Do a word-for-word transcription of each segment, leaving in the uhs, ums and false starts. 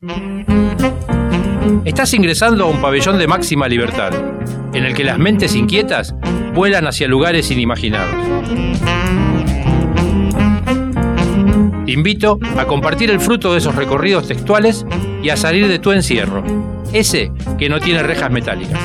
Estás ingresando a un pabellón de máxima libertad, en el que las mentes inquietas vuelan hacia lugares inimaginados. Te invito a compartir el fruto de esos recorridos textuales y a salir de tu encierro, ese que no tiene rejas metálicas.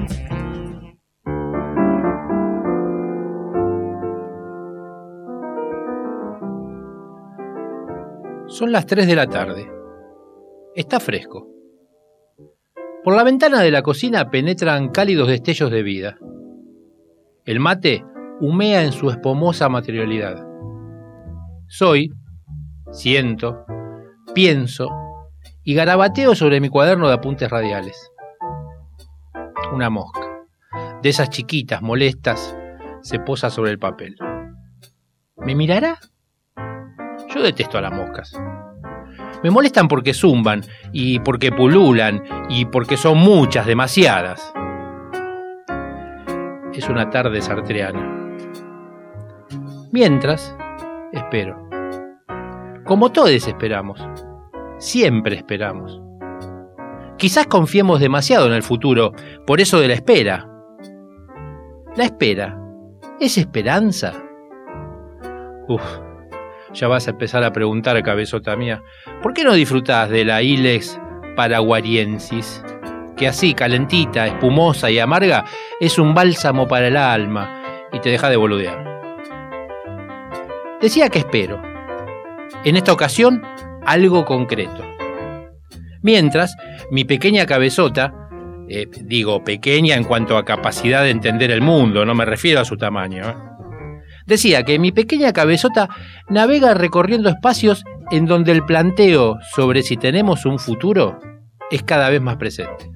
Son las tres de la tarde. Está fresco. Por la ventana de la cocina penetran cálidos destellos de vida. El mate humea en su espumosa materialidad. Soy, siento, pienso y garabateo sobre mi cuaderno de apuntes radiales. Una mosca, de esas chiquitas, molestas, se posa sobre el papel. ¿Me mirará? Yo detesto a las moscas. Me molestan porque zumban, y porque pululan, y porque son muchas, demasiadas. Es una tarde sartreana. Mientras, espero. Como todos esperamos. Siempre esperamos. Quizás confiemos demasiado en el futuro, por eso de la espera. La espera, ¿es esperanza? Uf. Ya vas a empezar a preguntar, cabezota mía, ¿por qué no disfrutás de la Ilex paraguariensis? Que así, calentita, espumosa y amarga, es un bálsamo para el alma y te deja de boludear. Decía que espero. En esta ocasión, algo concreto. Mientras, mi pequeña cabezota, eh, digo pequeña en cuanto a capacidad de entender el mundo, no me refiero a su tamaño, ¿eh? Decía que mi pequeña cabezota navega recorriendo espacios en donde el planteo sobre si tenemos un futuro es cada vez más presente.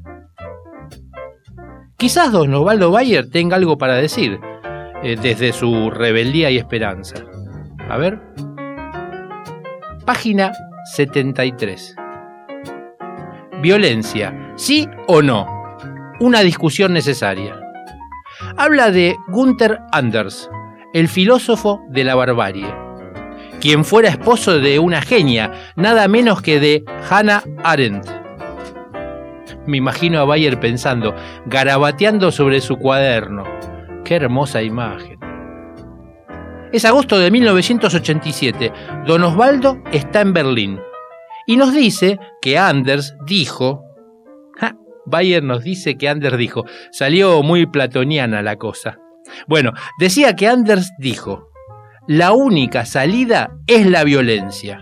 Quizás don Osvaldo Bayer tenga algo para decir eh, desde su rebeldía y esperanza. A ver. Página setenta y tres. Violencia, ¿sí o no? Una discusión necesaria. Habla de Gunther Anders, el filósofo de la barbarie, quien fuera esposo de una genia, nada menos que de Hannah Arendt. Me imagino a Bayer pensando, garabateando sobre su cuaderno. ¡Qué hermosa imagen! Es agosto de mil novecientos ochenta y siete. Don Osvaldo está en Berlín y nos dice que Anders dijo... ¡Ja! Bayer nos dice que Anders dijo. Salió muy platoniana la cosa. Bueno, decía que Anders dijo, la única salida es la violencia.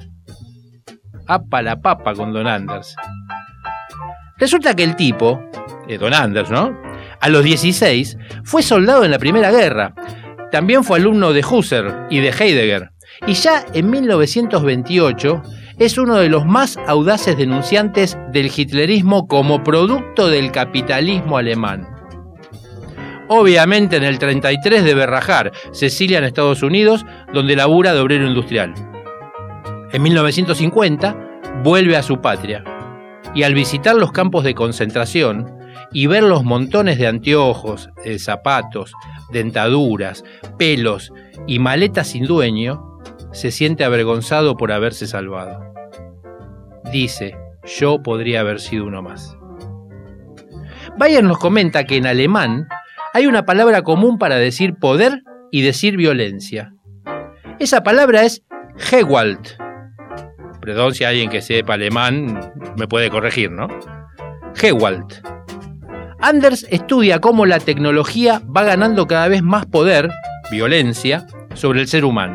Apa la papa con don Anders. Resulta que el tipo, eh, don Anders, ¿no? A los dieciséis fue soldado en la Primera Guerra. También fue alumno de Husserl y de Heidegger. Y ya en mil novecientos veintiocho es uno de los más audaces denunciantes del hitlerismo como producto del capitalismo alemán. Obviamente en el treinta y tres debe rajar, Cecilia en Estados Unidos, donde labura de obrero industrial. En mil novecientos cincuenta vuelve a su patria y al visitar los campos de concentración y ver los montones de anteojos, de zapatos, dentaduras, pelos y maletas sin dueño, se siente avergonzado por haberse salvado. Dice, yo podría haber sido uno más. Bayer nos comenta que en alemán hay una palabra común para decir poder y decir violencia. Esa palabra es Gewalt. Perdón si alguien que sepa alemán me puede corregir, ¿no? Gewalt. Anders estudia cómo la tecnología va ganando cada vez más poder, violencia, sobre el ser humano.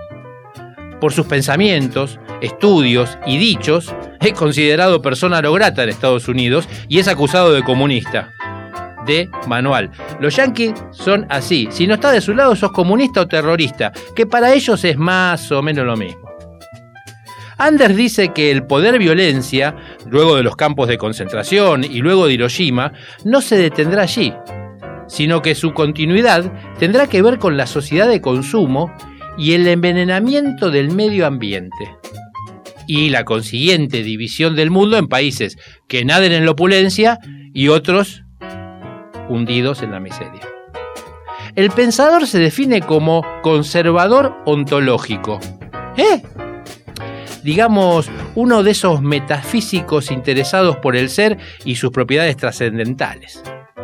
Por sus pensamientos, estudios y dichos, es considerado persona no grata en Estados Unidos y es acusado de comunista. De manual. Los yanquis son así. Si no estás de su lado, sos comunista o terrorista, que para ellos es más o menos lo mismo. Anders dice que el poder violencia, luego de los campos de concentración y luego de Hiroshima, no se detendrá allí, sino que su continuidad tendrá que ver con la sociedad de consumo y el envenenamiento del medio ambiente, y la consiguiente división del mundo en países que naden en la opulencia y otros hundidos en la miseria. El pensador se define como conservador ontológico. ¿Eh? digamos, uno de esos metafísicos interesados por el ser y sus propiedades trascendentales.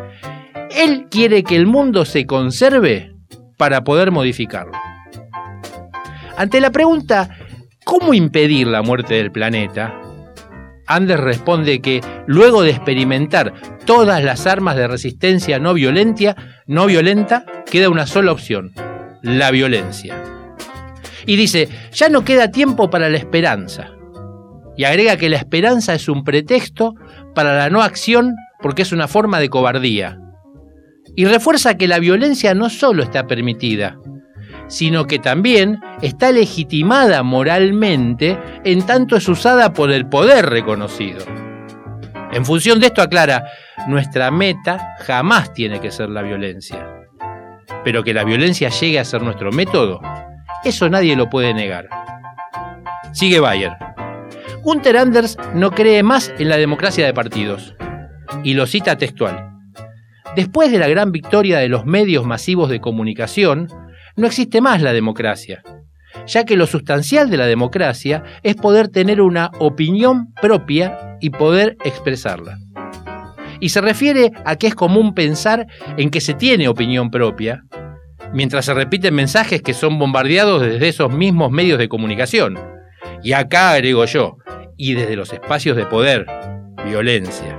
Él quiere que el mundo se conserve para poder modificarlo. Ante la pregunta ¿cómo impedir la muerte del planeta?, Anders responde que luego de experimentar todas las armas de resistencia no violenta, no violenta, queda una sola opción: la violencia. Y dice, ya no queda tiempo para la esperanza. Y agrega que la esperanza es un pretexto para la no acción porque es una forma de cobardía. Y refuerza que la violencia no solo está permitida, sino que también está legitimada moralmente en tanto es usada por el poder reconocido. En función de esto aclara, nuestra meta jamás tiene que ser la violencia. Pero que la violencia llegue a ser nuestro método, eso nadie lo puede negar. Sigue Bayer. Günther Anders no cree más en la democracia de partidos, y lo cita textual. Después de la gran victoria de los medios masivos de comunicación, no existe más la democracia, ya que lo sustancial de la democracia es poder tener una opinión propia y poder expresarla. Y se refiere a que es común pensar en que se tiene opinión propia, mientras se repiten mensajes que son bombardeados desde esos mismos medios de comunicación. Y acá agrego yo, y desde los espacios de poder, violencia.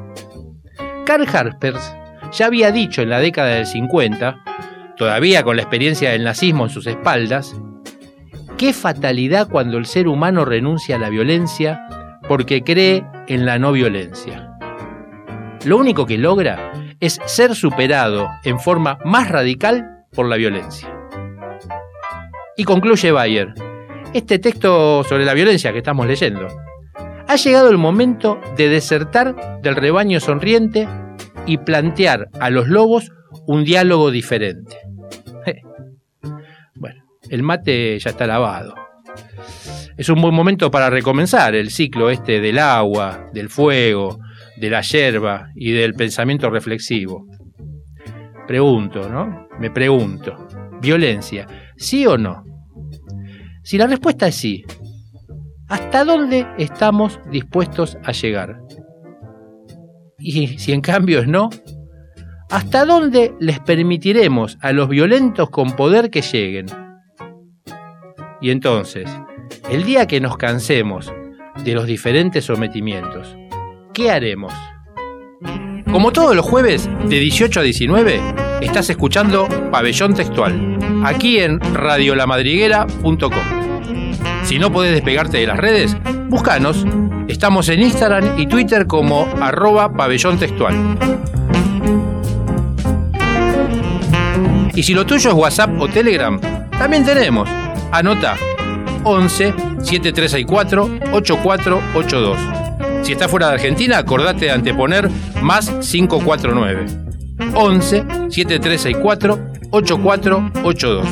Karl Jaspers ya había dicho en la década del cincuenta, todavía con la experiencia del nazismo en sus espaldas, qué fatalidad cuando el ser humano renuncia a la violencia porque cree en la no violencia. Lo único que logra es ser superado en forma más radical por la violencia. Y concluye Bayer, este texto sobre la violencia que estamos leyendo, ha llegado el momento de desertar del rebaño sonriente y plantear a los lobos un diálogo diferente. Bueno, el mate ya está lavado. Es un buen momento para recomenzar el ciclo este del agua, del fuego, de la yerba y del pensamiento reflexivo. Pregunto, ¿no? Me pregunto, ¿violencia, sí o no? Si la respuesta es sí, ¿hasta dónde estamos dispuestos a llegar? Y si en cambio es no, ¿hasta dónde les permitiremos a los violentos con poder que lleguen? Y entonces, el día que nos cansemos de los diferentes sometimientos, ¿qué haremos? Como todos los jueves, de dieciocho a diecinueve, estás escuchando Pabellón Textual, aquí en radio la madriguera punto com. Si no podés despegarte de las redes, búscanos. Estamos en Instagram y Twitter como arroba pabellón textual. Y si lo tuyo es WhatsApp o Telegram, también tenemos. Anota once siete tres seis cuatro ocho cuatro ocho dos. Si estás fuera de Argentina, acordate de anteponer más cinco cuatro nueve. once siete tres seis cuatro ocho cuatro ocho dos.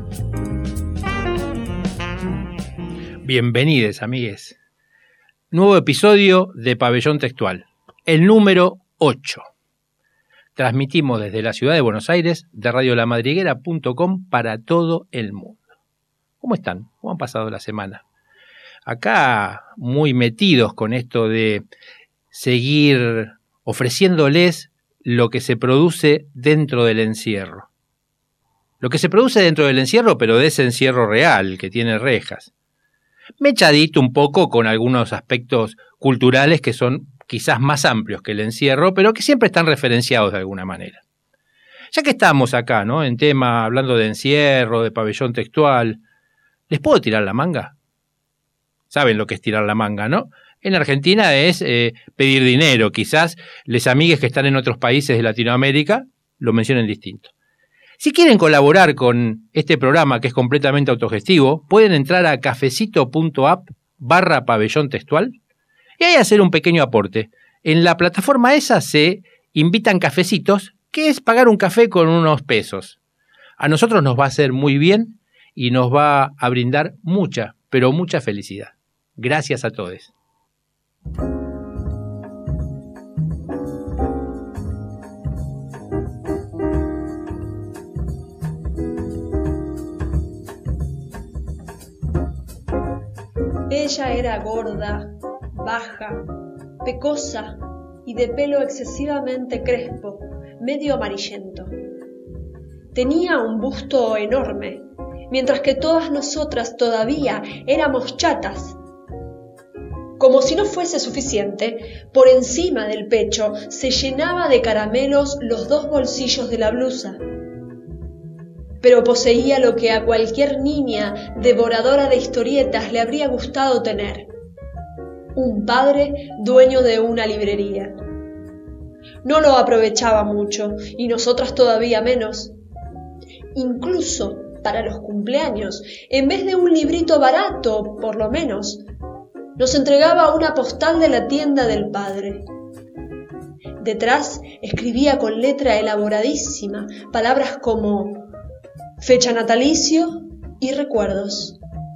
Bienvenidos, amigues. Nuevo episodio de Pabellón Textual, el número ocho. Transmitimos desde la ciudad de Buenos Aires, de radio la madriguera punto com para todo el mundo. ¿Cómo están? ¿Cómo han pasado la semana? Acá muy metidos con esto de seguir ofreciéndoles lo que se produce dentro del encierro. Lo que se produce dentro del encierro, pero de ese encierro real, que tiene rejas. Mechadito un poco con algunos aspectos culturales que son quizás más amplios que el encierro, pero que siempre están referenciados de alguna manera. Ya que estamos acá, ¿no?, en tema, hablando de encierro, de pabellón textual, ¿les puedo tirar la manga? Saben lo que es tirar la manga, ¿no? En Argentina es eh, pedir dinero. Quizás les amigues que están en otros países de Latinoamérica lo mencionen distinto. Si quieren colaborar con este programa que es completamente autogestivo, pueden entrar a cafecito.app barra pabellón textual y ahí hacer un pequeño aporte. En la plataforma esa se invitan cafecitos, que es pagar un café con unos pesos. A nosotros nos va a hacer muy bien y nos va a brindar mucha, pero mucha felicidad. Gracias a todos. Ella era gorda, baja, pecosa y de pelo excesivamente crespo, medio amarillento. Tenía un busto enorme, mientras que todas nosotras todavía éramos chatas. Como si no fuese suficiente, por encima del pecho se llenaba de caramelos los dos bolsillos de la blusa. Pero poseía lo que a cualquier niña devoradora de historietas le habría gustado tener: un padre dueño de una librería. No lo aprovechaba mucho, y nosotras todavía menos. Incluso para los cumpleaños, en vez de un librito barato, por lo menos, nos entregaba una postal de la tienda del padre. Detrás escribía con letra elaboradísima palabras como fecha natalicio y recuerdos.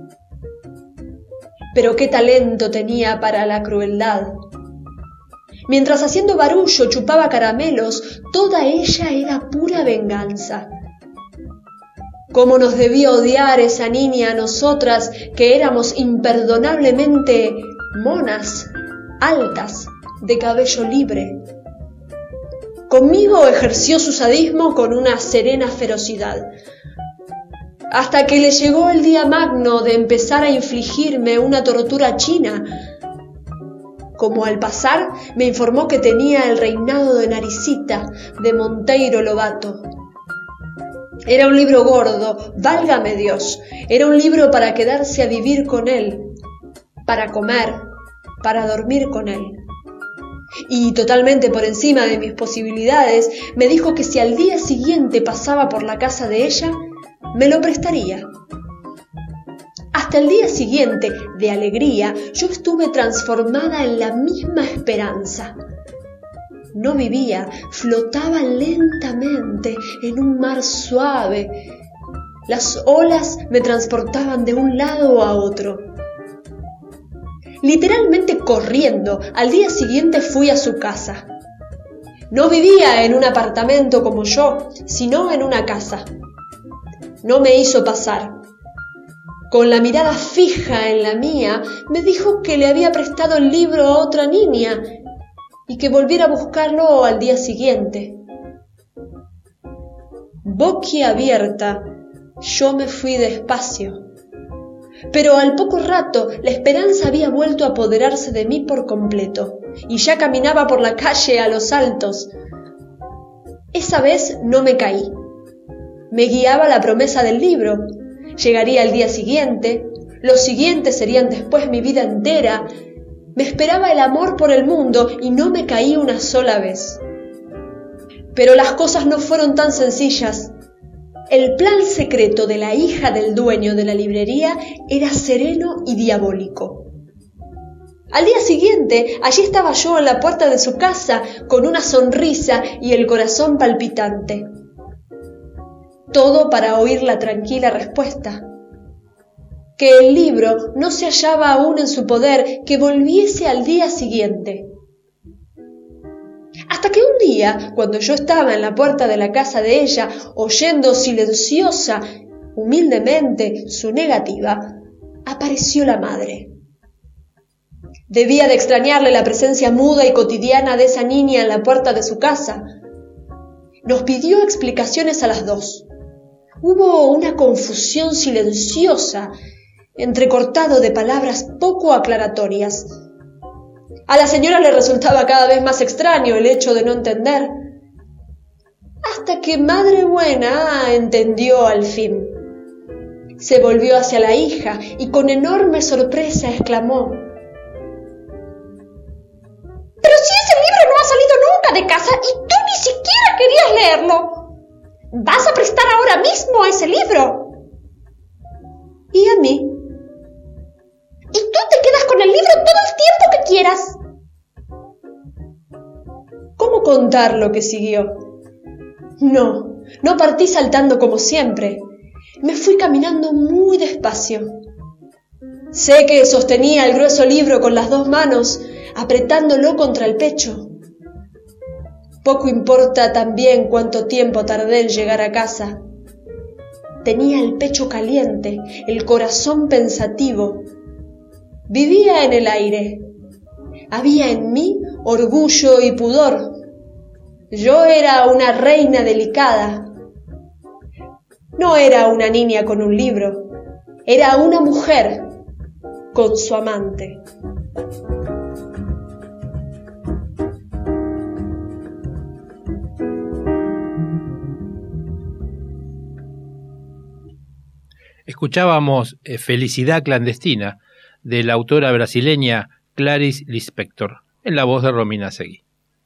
Pero qué talento tenía para la crueldad. Mientras haciendo barullo chupaba caramelos, toda ella era pura venganza. Cómo nos debía odiar esa niña a nosotras, que éramos imperdonablemente monas, altas, de cabello libre. Conmigo ejerció su sadismo con una serena ferocidad, hasta que le llegó el día magno de empezar a infligirme una tortura china. Como al pasar me informó que tenía el reinado de Naricita de Monteiro Lobato. Era un libro gordo, válgame Dios, era un libro para quedarse a vivir con él, para comer, para dormir con él. Y totalmente por encima de mis posibilidades, me dijo que si al día siguiente pasaba por la casa de ella, me lo prestaría. Hasta el día siguiente, de alegría, yo estuve transformada en la misma esperanza. No vivía, flotaba lentamente en un mar suave. Las olas me transportaban de un lado a otro. Literalmente corriendo, al día siguiente fui a su casa. No vivía en un apartamento como yo, sino en una casa. No me hizo pasar. Con la mirada fija en la mía, me dijo que le había prestado el libro a otra niña y que volviera a buscarlo al día siguiente. Boquiabierta, yo me fui despacio. Pero al poco rato la esperanza había vuelto a apoderarse de mí por completo, y ya caminaba por la calle a los saltos. Esa vez no me caí. Me guiaba la promesa del libro. Llegaría el día siguiente, los siguientes serían después mi vida entera. Me esperaba el amor por el mundo y no me caí una sola vez. Pero las cosas no fueron tan sencillas. El plan secreto de la hija del dueño de la librería era sereno y diabólico. Al día siguiente, allí estaba yo en la puerta de su casa, con una sonrisa y el corazón palpitante. Todo para oír la tranquila respuesta: que el libro no se hallaba aún en su poder, que volviese al día siguiente. Hasta que un día, cuando yo estaba en la puerta de la casa de ella, oyendo silenciosa, humildemente, su negativa, apareció la madre. Debía de extrañarle la presencia muda y cotidiana de esa niña en la puerta de su casa. Nos pidió explicaciones a las dos. Hubo una confusión silenciosa, entrecortado de palabras poco aclaratorias. A la señora le resultaba cada vez más extraño el hecho de no entender, hasta que Madre Buena entendió al fin. Se volvió hacia la hija y con enorme sorpresa exclamó: «¡Pero si ese libro no ha salido nunca de casa y tú ni siquiera querías leerlo! ¿Vas a prestar ahora mismo ese libro?» «¿Y a mí?» «Y tú te quedas con el libro todo el tiempo que quieras». ¿Cómo contar lo que siguió? No, no partí saltando como siempre. Me fui caminando muy despacio. Sé que sostenía el grueso libro con las dos manos, apretándolo contra el pecho. Poco importa también cuánto tiempo tardé en llegar a casa. Tenía el pecho caliente, el corazón pensativo. Vivía en el aire. Había en mí orgullo y pudor. Yo era una reina delicada. No era una niña con un libro. Era una mujer con su amante. Escuchábamos eh, Felicidad clandestina, de la autora brasileña Clarice Lispector, en la voz de Romina Seguí.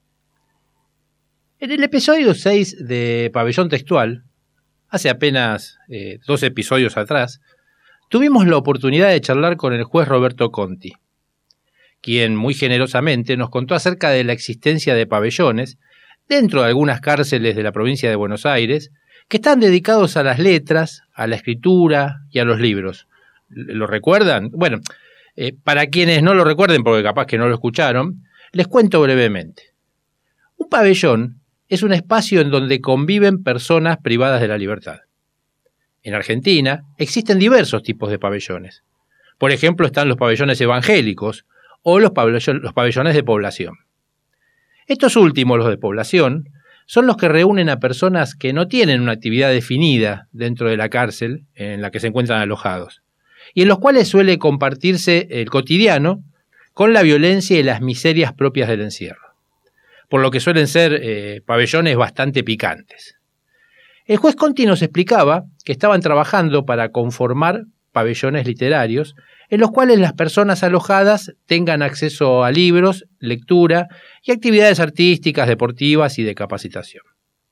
En el episodio seis de Pabellón Textual, hace apenas eh, dos episodios atrás, tuvimos la oportunidad de charlar con el juez Roberto Conti, quien muy generosamente nos contó acerca de la existencia de pabellones dentro de algunas cárceles de la provincia de Buenos Aires que están dedicados a las letras, a la escritura y a los libros. ¿Lo recuerdan? Bueno, eh, para quienes no lo recuerden, porque capaz que no lo escucharon, les cuento brevemente. Un pabellón es un espacio en donde conviven personas privadas de la libertad. En Argentina existen diversos tipos de pabellones. Por ejemplo, están los pabellones evangélicos o los pabellones, los pabellones de población. Estos últimos, los de población, son los que reúnen a personas que no tienen una actividad definida dentro de la cárcel en la que se encuentran alojados, y en los cuales suele compartirse el cotidiano con la violencia y las miserias propias del encierro, por lo que suelen ser eh, pabellones bastante picantes. El juez Conti nos explicaba que estaban trabajando para conformar pabellones literarios en los cuales las personas alojadas tengan acceso a libros, lectura y actividades artísticas, deportivas y de capacitación.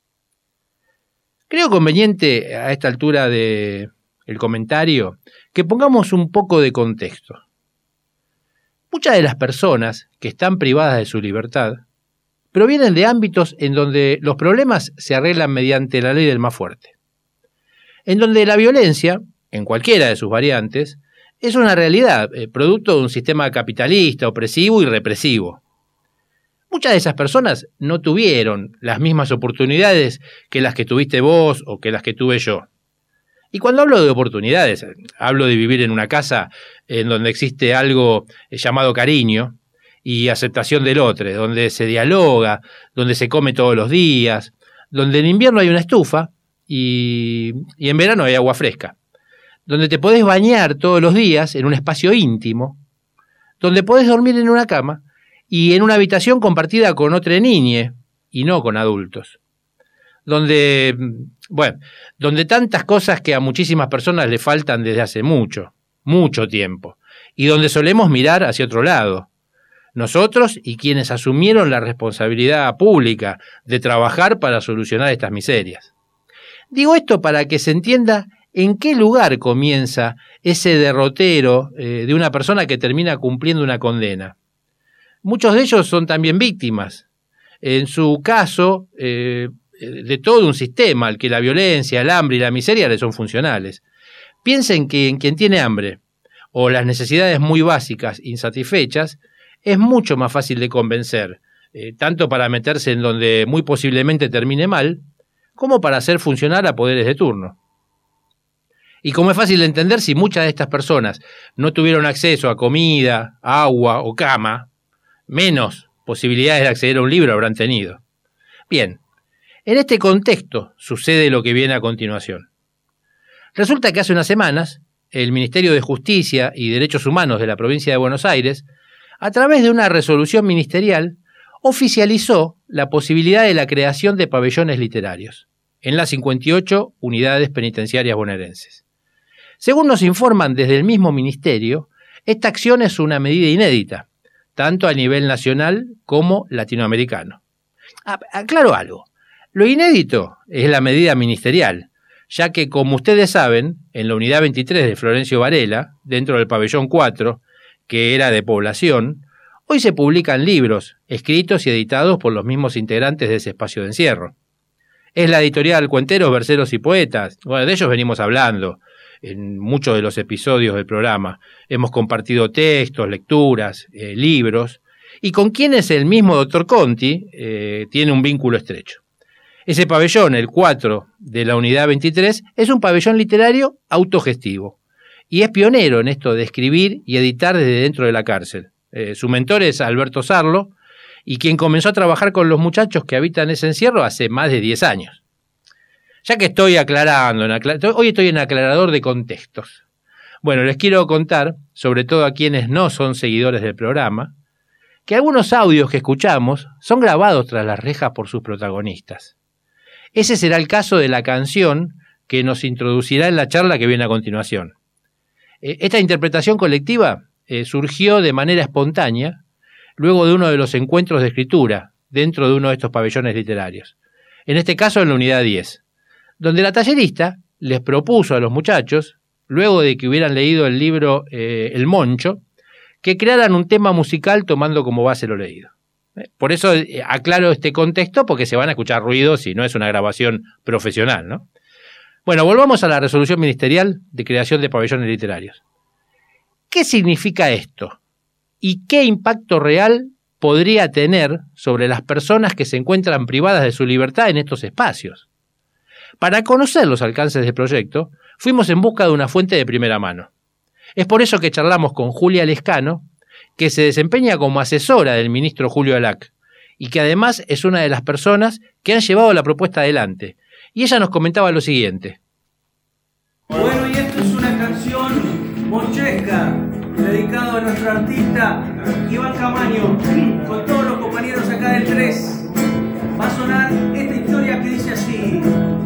Creo conveniente a esta altura del comentario que pongamos un poco de contexto. Muchas de las personas que están privadas de su libertad provienen de ámbitos en donde los problemas se arreglan mediante la ley del más fuerte, en donde la violencia, en cualquiera de sus variantes, es una realidad, eh, producto de un sistema capitalista, opresivo y represivo. Muchas de esas personas no tuvieron las mismas oportunidades que las que tuviste vos o que las que tuve yo. Y cuando hablo de oportunidades, hablo de vivir en una casa en donde existe algo llamado cariño y aceptación del otro, donde se dialoga, donde se come todos los días, donde en invierno hay una estufa y, y en verano hay agua fresca, donde te podés bañar todos los días en un espacio íntimo, donde podés dormir en una cama y en una habitación compartida con otra niña y no con adultos, donde, bueno, donde tantas cosas que a muchísimas personas le faltan desde hace mucho, mucho tiempo, y donde solemos mirar hacia otro lado, nosotros y quienes asumieron la responsabilidad pública de trabajar para solucionar estas miserias. Digo esto para que se entienda en qué lugar comienza ese derrotero eh, de una persona que termina cumpliendo una condena. Muchos de ellos son también víctimas, en su caso, eh, de todo un sistema al que la violencia, el hambre y la miseria le son funcionales. Piensen que en quien tiene hambre o las necesidades muy básicas insatisfechas, es mucho más fácil de convencer, eh, tanto para meterse en donde muy posiblemente termine mal, como para hacer funcionar a poderes de turno. Y como es fácil de entender, si muchas de estas personas no tuvieron acceso a comida, agua o cama, menos posibilidades de acceder a un libro habrán tenido. Bien, en este contexto sucede lo que viene a continuación. Resulta que hace unas semanas, el Ministerio de Justicia y Derechos Humanos de la provincia de Buenos Aires, a través de una resolución ministerial, oficializó la posibilidad de la creación de pabellones literarios en las cincuenta y ocho unidades penitenciarias bonaerenses. Según nos informan desde el mismo ministerio, esta acción es una medida inédita, tanto a nivel nacional como latinoamericano. Aclaro algo, lo inédito es la medida ministerial, ya que, como ustedes saben, en la unidad veintitrés de Florencio Varela, dentro del pabellón cuatro, que era de población, hoy se publican libros, escritos y editados por los mismos integrantes de ese espacio de encierro. Es la editorial Cuenteros, Verseros y Poetas. Bueno, de ellos venimos hablando en muchos de los episodios del programa. Hemos compartido textos, lecturas, eh, libros, y con quienes el mismo doctor Conti eh, tiene un vínculo estrecho. Ese pabellón, el cuatro de la unidad veintitrés, es un pabellón literario autogestivo, y es pionero en esto de escribir y editar desde dentro de la cárcel. Eh, su mentor es Alberto Sarlo, y quien comenzó a trabajar con los muchachos que habitan ese encierro hace más de diez años. Ya que estoy aclarando, en aclar- hoy estoy en aclarador de contextos. Bueno, les quiero contar, sobre todo a quienes no son seguidores del programa, que algunos audios que escuchamos son grabados tras las rejas por sus protagonistas. Ese será el caso de la canción que nos introducirá en la charla que viene a continuación. Esta interpretación colectiva eh, surgió de manera espontánea luego de uno de los encuentros de escritura dentro de uno de estos pabellones literarios, en este caso en la unidad diez, donde la tallerista les propuso a los muchachos, luego de que hubieran leído el libro eh, El Moncho, que crearan un tema musical tomando como base lo leído. Por eso eh, aclaro este contexto, porque se van a escuchar ruidos y no es una grabación profesional, ¿no? Bueno, volvamos a la resolución ministerial de creación de pabellones literarios. ¿Qué significa esto? ¿Y qué impacto real podría tener sobre las personas que se encuentran privadas de su libertad en estos espacios? Para conocer los alcances del proyecto, fuimos en busca de una fuente de primera mano. Es por eso que charlamos con Julia Lescano, que se desempeña como asesora del ministro Julio Alac, y que además es una de las personas que han llevado la propuesta adelante. Y ella nos comentaba lo siguiente. Bueno, y esto es una canción monchesca, dedicado a nuestro artista Iván Camaño, con todos los compañeros acá del tres. Va a sonar esta historia que dice así.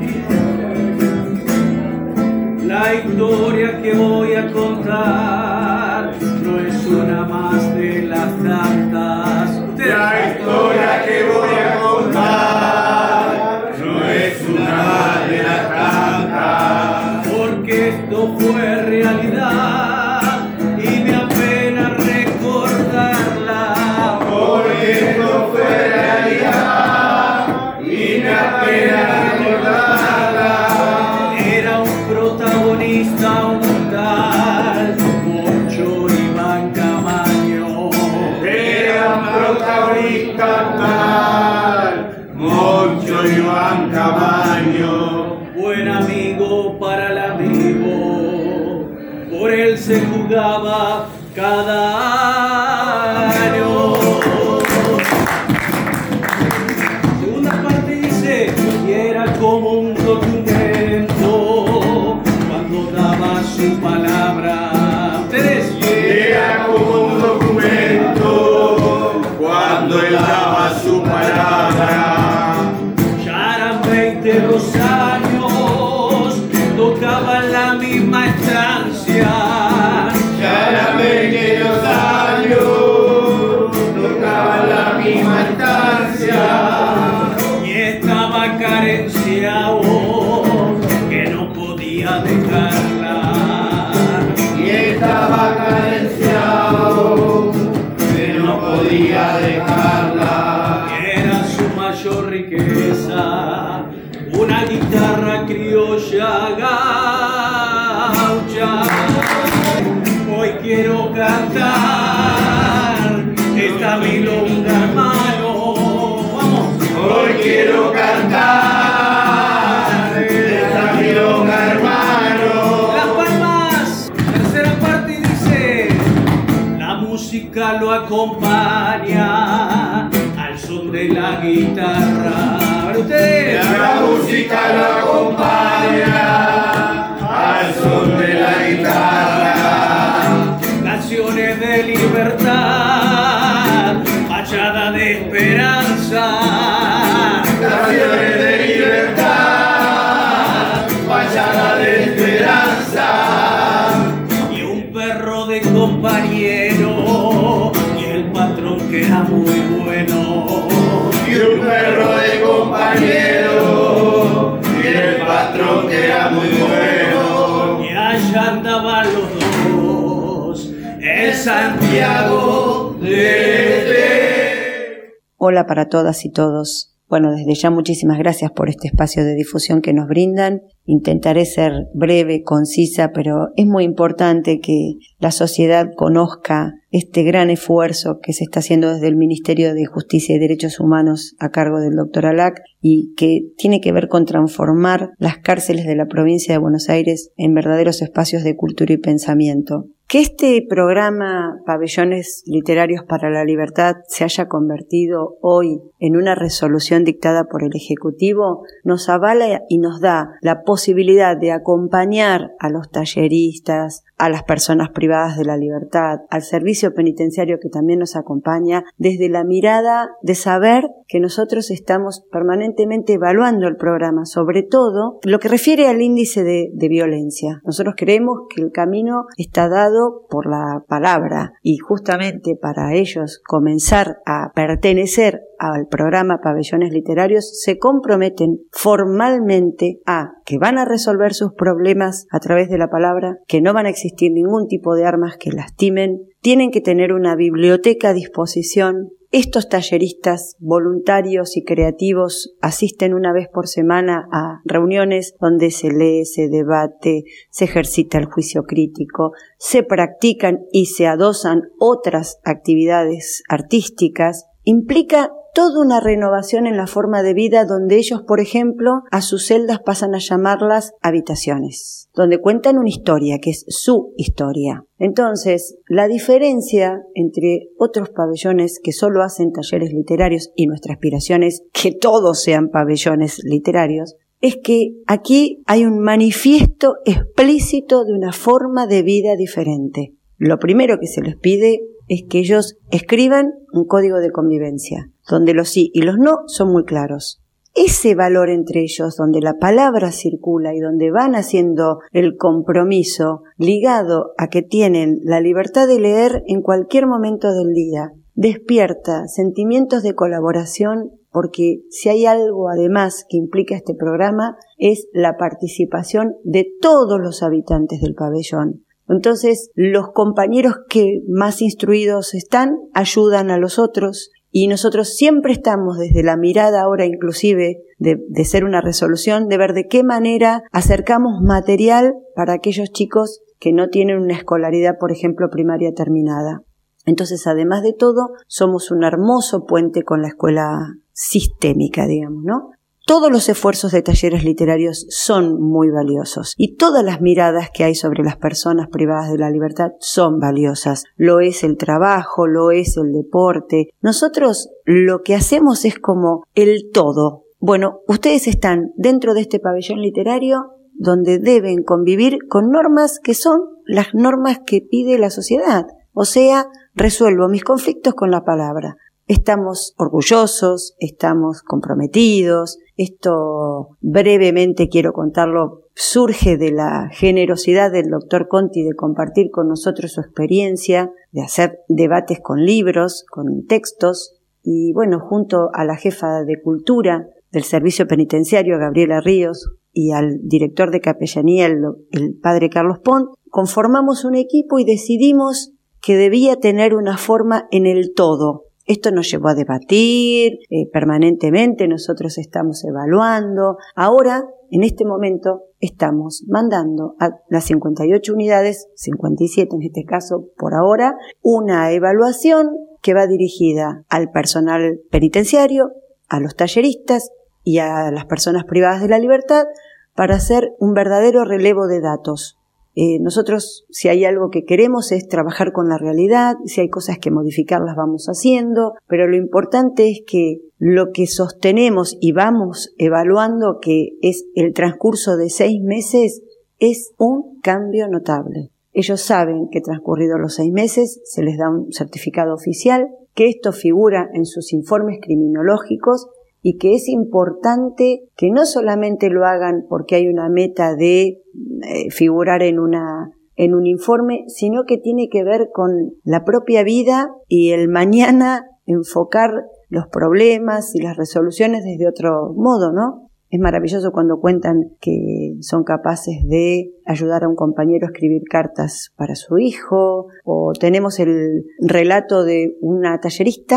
La historia que voy a contar no es una más de las tantas. ¿Ustedes? La historia que voy a contar no es una más de las tantas. Porque esto fue realidad y me apena recordarla. Porque esto fue realidad y me apena recordarla. Era un protagonista, un tal Moncho Iván Camaño. Era un protagonista tal Moncho Iván Camaño. Buen amigo para el amigo, por él se jugaba cada año. Segunda parte dice, y era como un documento cuando daba su palabra. ¿Ustedes? Era como un documento cuando él daba su palabra. Ya eran veinte los años, tocaban la misma estancia. Ya eran veinte los años, tocaban la misma estancia. Y estaba carenciado, que no podía dejarla. Y estaba carenciado, que no podía dejarla. Era su mayor riqueza, una guitarra criolla gaucha. Hoy quiero cantar esta milonga, hermano. Vamos. Hoy quiero cantar esta milonga, hermano. Las palmas, tercera parte dice, la música lo acompaña al son de la guitarra. ¿Ven ustedes? La música lo acompaña al son de la guitarra. Canciones de libertad, fachada de esperanza. Canciones de libertad, fachada de esperanza. Y un perro de compañero, y el patrón que era muy bueno. Y un perro de compañero, y el patrón que era muy bueno. Y allá andaban los dos, el Santiago del Este. Hola para todas y todos. Bueno, desde ya muchísimas gracias por este espacio de difusión que nos brindan. Intentaré ser breve, concisa, pero es muy importante que la sociedad conozca este gran esfuerzo que se está haciendo desde el Ministerio de Justicia y Derechos Humanos a cargo del doctor Alac y que tiene que ver con transformar las cárceles de la provincia de Buenos Aires en verdaderos espacios de cultura y pensamiento. Que este programa Pabellones Literarios para la Libertad se haya convertido hoy en una resolución dictada por el Ejecutivo nos avala y nos da la posibilidad de acompañar a los talleristas, a las personas privadas de la libertad, al servicio penitenciario que también nos acompaña, desde la mirada de saber que nosotros estamos permanentemente evaluando el programa, sobre todo lo que refiere al índice de, de violencia. Nosotros creemos que el camino está dado por la palabra y justamente para ellos comenzar a pertenecer al programa Pabellones Literarios se comprometen formalmente a que van a resolver sus problemas a través de la palabra, que no van a existir ningún tipo de armas que lastimen, tienen que tener una biblioteca a disposición. Estos talleristas voluntarios y creativos asisten una vez por semana a reuniones donde se lee, se debate, se ejercita el juicio crítico, se practican y se adosan otras actividades artísticas. Implica toda una renovación en la forma de vida donde ellos, por ejemplo, a sus celdas pasan a llamarlas habitaciones, donde cuentan una historia que es su historia. Entonces, la diferencia entre otros pabellones que solo hacen talleres literarios y nuestra aspiración es que todos sean pabellones literarios, es que aquí hay un manifiesto explícito de una forma de vida diferente. Lo primero que se les pide es que ellos escriban un código de convivencia, donde los sí y los no son muy claros. Ese valor entre ellos, donde la palabra circula y donde van haciendo el compromiso ligado a que tienen la libertad de leer en cualquier momento del día, despierta sentimientos de colaboración, porque si hay algo además que implica este programa es la participación de todos los habitantes del pabellón. Entonces, los compañeros que más instruidos están ayudan a los otros y nosotros siempre estamos desde la mirada ahora inclusive de, de ser una resolución, de ver de qué manera acercamos material para aquellos chicos que no tienen una escolaridad, por ejemplo, primaria terminada. Entonces, además de todo, somos un hermoso puente con la escuela sistémica, digamos, ¿no? Todos los esfuerzos de talleres literarios son muy valiosos y todas las miradas que hay sobre las personas privadas de la libertad son valiosas. Lo es el trabajo, lo es el deporte. Nosotros lo que hacemos es como el todo. Bueno, ustedes están dentro de este pabellón literario donde deben convivir con normas que son las normas que pide la sociedad. O sea, resuelvo mis conflictos con la palabra. Estamos orgullosos, estamos comprometidos. Esto brevemente quiero contarlo, surge de la generosidad del doctor Conti de compartir con nosotros su experiencia, de hacer debates con libros, con textos, y bueno, junto a la jefa de cultura del servicio penitenciario, Gabriela Ríos, y al director de capellanía, el, el padre Carlos Pont, conformamos un equipo y decidimos que debía tener una forma en el todo. Esto nos llevó a debatir eh, permanentemente, nosotros estamos evaluando. Ahora, en este momento, estamos mandando a las cincuenta y ocho unidades, cincuenta y siete en este caso por ahora, una evaluación que va dirigida al personal penitenciario, a los talleristas y a las personas privadas de la libertad para hacer un verdadero relevo de datos. Eh, nosotros, si hay algo que queremos es trabajar con la realidad, si hay cosas que modificar las vamos haciendo, pero lo importante es que lo que sostenemos y vamos evaluando, que es el transcurso de seis meses, es un cambio notable. Ellos saben que transcurridos los seis meses se les da un certificado oficial, que esto figura en sus informes criminológicos y que es importante que no solamente lo hagan porque hay una meta de eh, figurar en una en un informe, sino que tiene que ver con la propia vida y el mañana enfocar los problemas y las resoluciones desde otro modo, ¿no? Es maravilloso cuando cuentan que son capaces de ayudar a un compañero a escribir cartas para su hijo, o tenemos el relato de una tallerista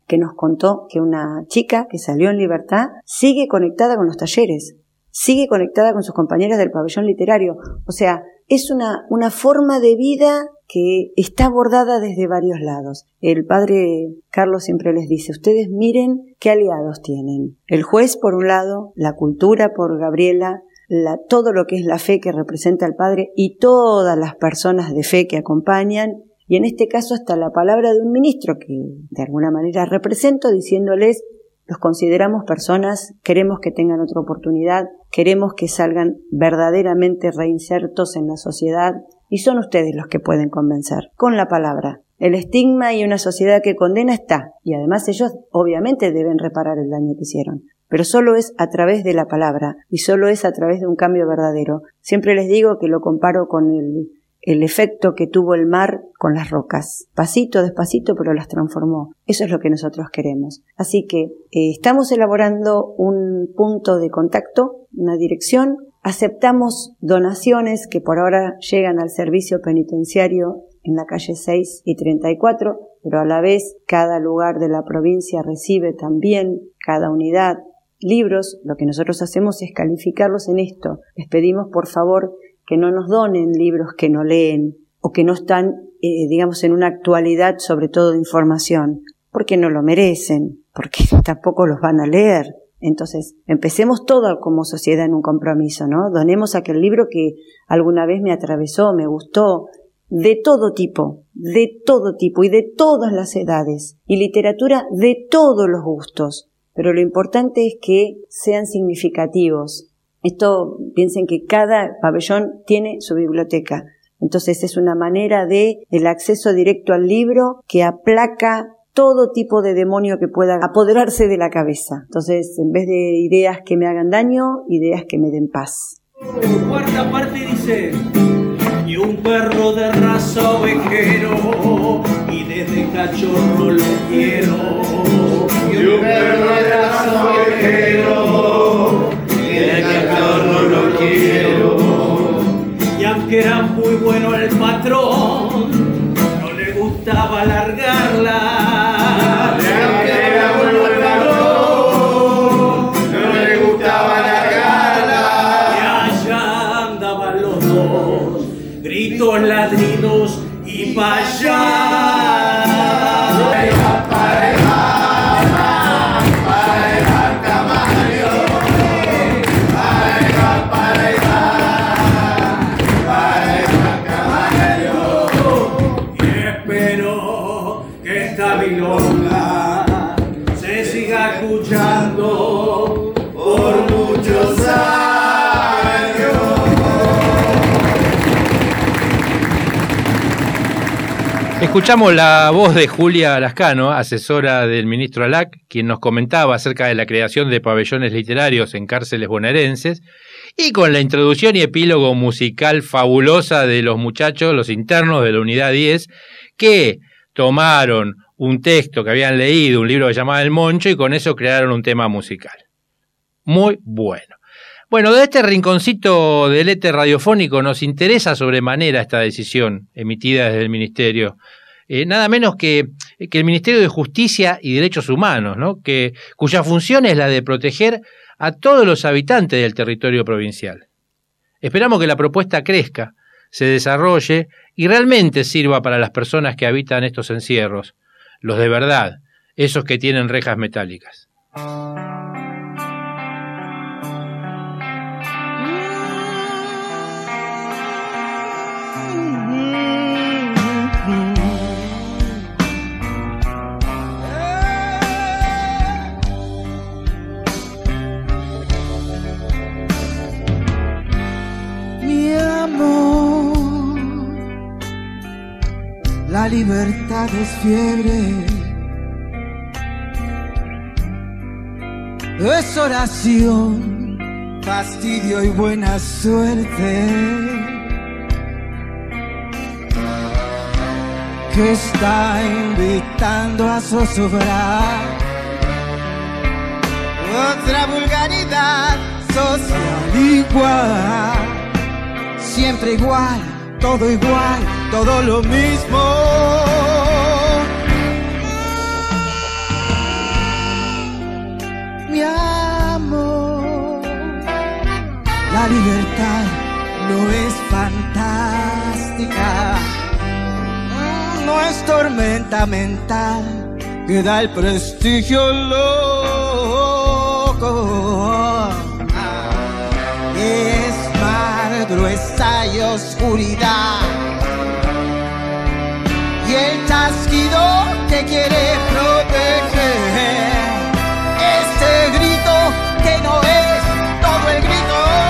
que nos contó que una chica que salió en libertad sigue conectada con los talleres, sigue conectada con sus compañeras del pabellón literario. O sea, es una, una forma de vida que está abordada desde varios lados. El padre Carlos siempre les dice, ustedes miren qué aliados tienen. El juez por un lado, la cultura por Gabriela, la, todo lo que es la fe que representa el padre y todas las personas de fe que acompañan, y en este caso hasta la palabra de un ministro que de alguna manera represento, diciéndoles, los consideramos personas, queremos que tengan otra oportunidad, queremos que salgan verdaderamente reinsertos en la sociedad, y son ustedes los que pueden convencer, con la palabra. El estigma y una sociedad que condena está, y además ellos obviamente deben reparar el daño que hicieron. Pero solo es a través de la palabra, y solo es a través de un cambio verdadero. Siempre les digo que lo comparo con el, el efecto que tuvo el mar con las rocas. Pasito, despacito, pero las transformó. Eso es lo que nosotros queremos. Así que eh, estamos elaborando un punto de contacto, una dirección. Aceptamos donaciones que por ahora llegan al servicio penitenciario en la calle seis y treinta y cuatro, pero a la vez cada lugar de la provincia recibe también, cada unidad, libros. Lo que nosotros hacemos es calificarlos en esto. Les pedimos por favor que no nos donen libros que no leen o que no están, eh, digamos, en una actualidad sobre todo de información, porque no lo merecen, porque tampoco los van a leer. Entonces, empecemos todo como sociedad en un compromiso, ¿no? Donemos aquel libro que alguna vez me atravesó, me gustó, de todo tipo, de todo tipo y de todas las edades, y literatura de todos los gustos. Pero lo importante es que sean significativos. Esto, piensen que cada pabellón tiene su biblioteca. Entonces es una manera de el acceso directo al libro que aplaca todo tipo de demonio que pueda apoderarse de la cabeza. Entonces, en vez de ideas que me hagan daño, ideas que me den paz. Cuarta parte dice: y un perro de raza ovejero, y desde cachorro lo quiero. Y un perro de raza ovejero, y desde cachorro lo quiero. Y aunque era muy bueno el patrón, no le gustaba largarla. Y aunque era bueno el patrón, no le gustaba largarla. Y allá andaban los dos, gritos, ladridos y pa' allá. Pareja, pareja, pareja, Camaño. Pareja, pareja, pareja, Camaño. Y espero que esta milonga se siga escuchando por muchos años. Escuchamos la voz de Julia Lascano, asesora del ministro Alac, quien nos comentaba acerca de la creación de pabellones literarios en cárceles bonaerenses, y con la introducción y epílogo musical fabulosa de los muchachos, los internos de la unidad diez, que tomaron un texto que habían leído, un libro que se llamaba El Moncho, y con eso crearon un tema musical. Muy bueno. Bueno, de este rinconcito del éter radiofónico nos interesa sobremanera esta decisión emitida desde el Ministerio. Eh, nada menos que, que el Ministerio de Justicia y Derechos Humanos, ¿no? que, cuya función es la de proteger a todos los habitantes del territorio provincial. Esperamos que la propuesta crezca, se desarrolle y realmente sirva para las personas que habitan estos encierros, los de verdad, esos que tienen rejas metálicas. La libertad es fiebre, es oración, fastidio y buena suerte, que está invitando a zozobrar otra vulgaridad social igual, siempre igual, todo igual, todo lo mismo. La libertad no es fantástica, no es tormenta mental que da el prestigio loco. Es mar gruesa y oscuridad, y el chasquido que quiere proteger, este grito que no es todo el grito.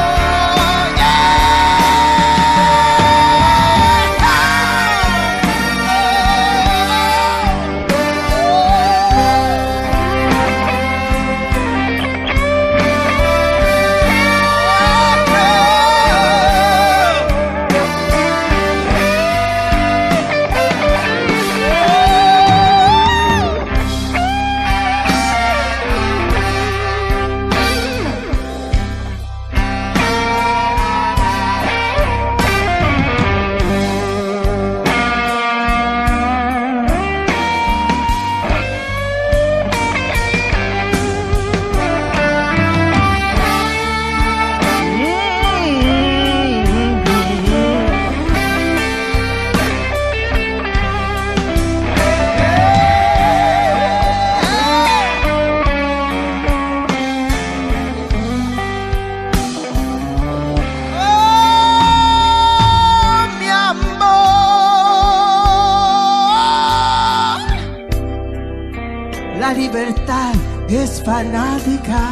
La libertad es fanática,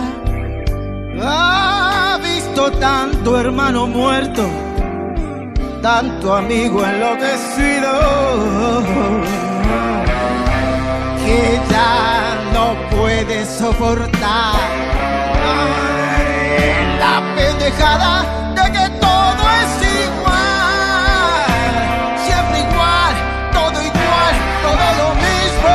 ha visto tanto hermano muerto, tanto amigo enloquecido, que ya no puede soportar la pendejada de que todo es igual, siempre igual, todo igual, todo lo mismo.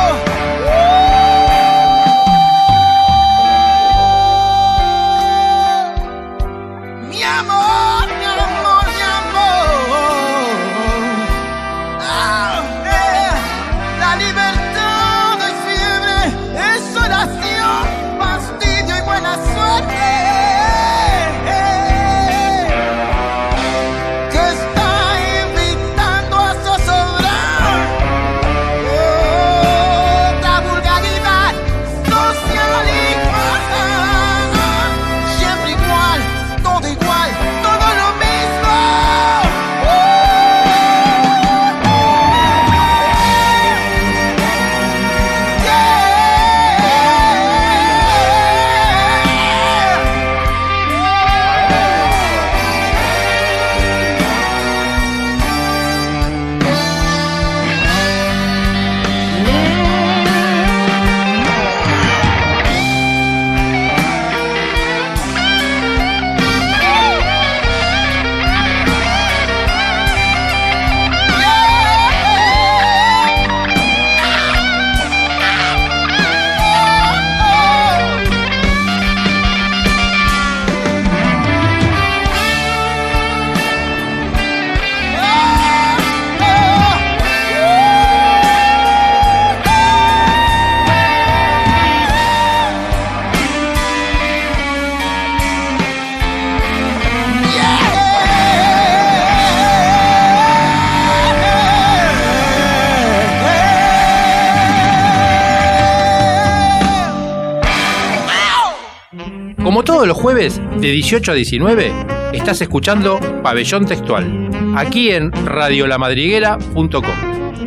Como todos los jueves, de dieciocho a diecinueve, estás escuchando Pabellón Textual, aquí en radio la madriguera punto com.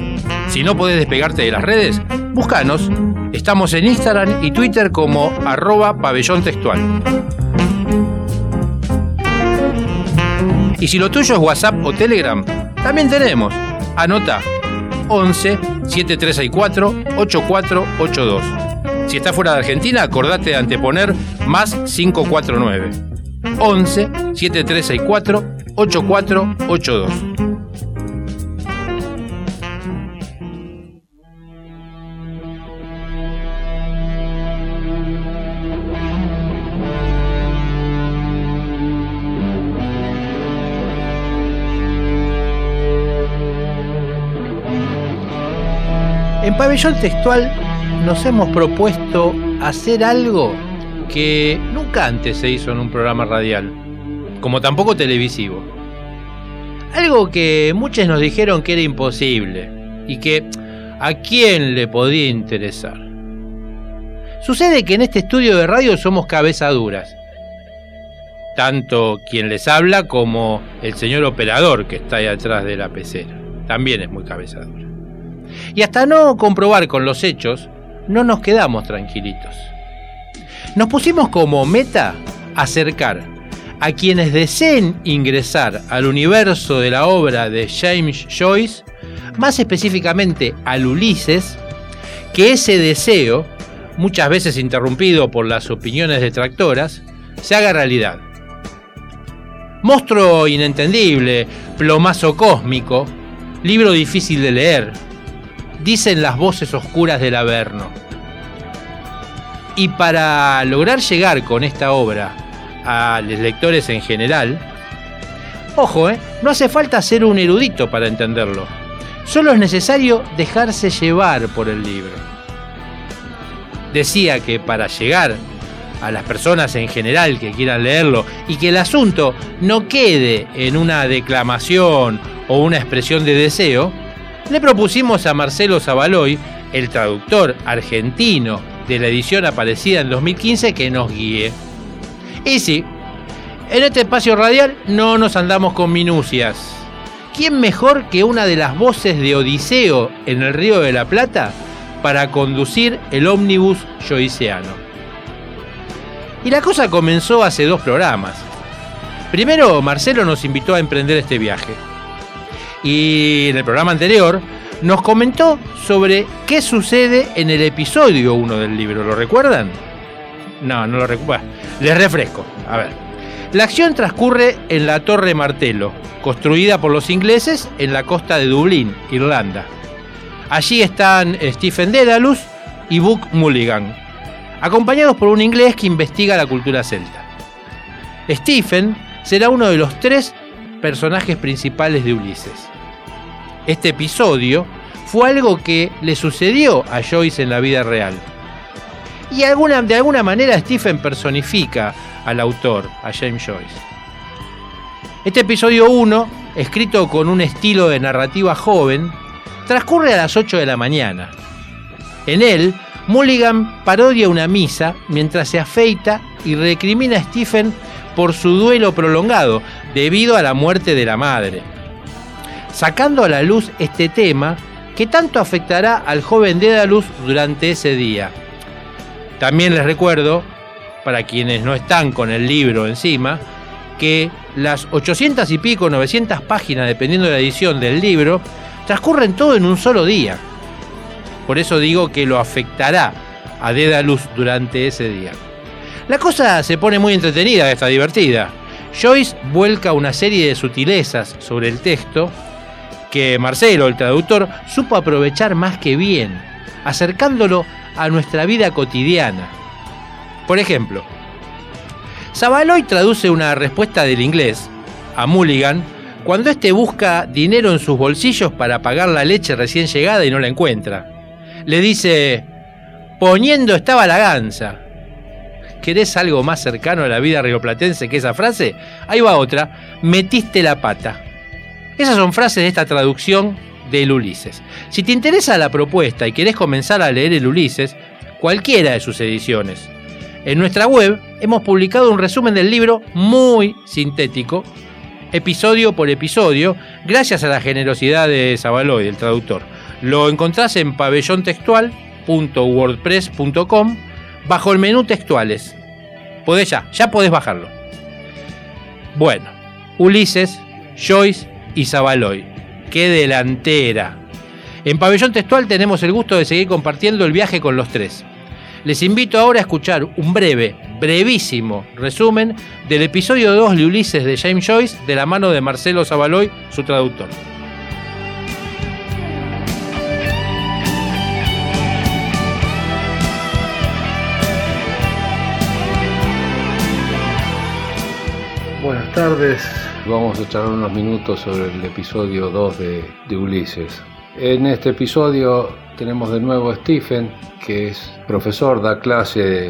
Si no podés despegarte de las redes, búscanos. Estamos en Instagram y Twitter como arroba pabellón textual. Y si lo tuyo es WhatsApp o Telegram, también tenemos. Anota once siete tres seis cuatro ocho cuatro ocho dos. Si estás fuera de Argentina, acordate de anteponer más cinco cuatro nueve. once siete tres seis cuatro ocho cuatro ocho dos. En Pabellón Textual nos hemos propuesto hacer algo que nunca antes se hizo en un programa radial. como tampoco televisivo. Algo que muchos nos dijeron que era imposible y que a quién le podía interesar. Sucede que en este estudio de radio somos cabeza duras. Tanto quien les habla como el señor operador que está ahí atrás de la pecera. También es muy cabeza dura. Y hasta no comprobar con los hechos, no nos quedamos tranquilitos. Nos pusimos como meta acercar a quienes deseen ingresar al universo de la obra de James Joyce, más específicamente al Ulises, que ese deseo, muchas veces interrumpido por las opiniones detractoras, se haga realidad. Monstruo inentendible, plomazo cósmico, libro difícil de leer, dicen las voces oscuras del Averno. Y para lograr llegar con esta obra a los lectores en general, ojo, eh, no hace falta ser un erudito para entenderlo. Solo es necesario dejarse llevar por el libro. Decía que para llegar a las personas en general que quieran leerlo y que el asunto no quede en una declamación o una expresión de deseo, le propusimos a Marcelo Zavaloy, el traductor argentino de la edición aparecida en dos mil quince, que nos guíe. Y sí, en este espacio radial no nos andamos con minucias. ¿Quién mejor que una de las voces de Odiseo en el Río de la Plata para conducir el ómnibus joyceano? Y la cosa comenzó hace dos programas. Primero, Marcelo nos invitó a emprender este viaje. Y en el programa anterior nos comentó sobre qué sucede en el episodio uno del libro. ¿Lo recuerdan? No, no lo recuerdo. Les refresco. A ver. La acción transcurre en la Torre Martello, construida por los ingleses en la costa de Dublín, Irlanda. Allí están Stephen Dedalus y Buck Mulligan, acompañados por un inglés que investiga la cultura celta. Stephen será uno de los tres personajes principales de Ulises. Este episodio fue algo que le sucedió a Joyce en la vida real. Y alguna, de alguna manera Stephen personifica al autor, a James Joyce. Este episodio uno, escrito con un estilo de narrativa joven, transcurre a las ocho de la mañana. En él, Mulligan parodia una misa mientras se afeita y recrimina a Stephen por su duelo prolongado debido a la muerte de la madre, sacando a la luz este tema que tanto afectará al joven Dedalus durante ese día. También les recuerdo, para quienes no están con el libro encima, que las ochocientas y pico, novecientas páginas, dependiendo de la edición del libro, transcurren todo en un solo día. Por eso digo que lo afectará a Dedalus durante ese día. La cosa se pone muy entretenida, está divertida. Joyce vuelca una serie de sutilezas sobre el texto que Marcelo, el traductor, supo aprovechar más que bien, acercándolo a nuestra vida cotidiana. Por ejemplo, Zavaloy traduce una respuesta del inglés a Mulligan cuando éste busca dinero en sus bolsillos para pagar la leche recién llegada y no la encuentra. Le dice: poniendo estaba la gansa. ¿Querés algo más cercano a la vida rioplatense que esa frase? Ahí va otra: metiste la pata. Esas son frases de esta traducción del Ulises. Si te interesa la propuesta y querés comenzar a leer el Ulises, cualquiera de sus ediciones, en nuestra web hemos publicado un resumen del libro muy sintético, episodio por episodio, gracias a la generosidad de Zavaloy, el traductor. Lo encontrás en pabellón textual punto wordpress punto com bajo el menú textuales. Podés ya, ya podés bajarlo. Bueno, Ulises, Joyce y Zavaloy. ¡Qué delantera! En Pabellón Textual tenemos el gusto de seguir compartiendo el viaje con los tres. Les invito ahora a escuchar un breve, brevísimo resumen del episodio dos de Ulises de James Joyce de la mano de Marcelo Zavaloy, su traductor. Buenas tardes, vamos a charlar unos minutos sobre el episodio dos de, de Ulises. En este episodio tenemos de nuevo a Stephen, que es profesor, da clase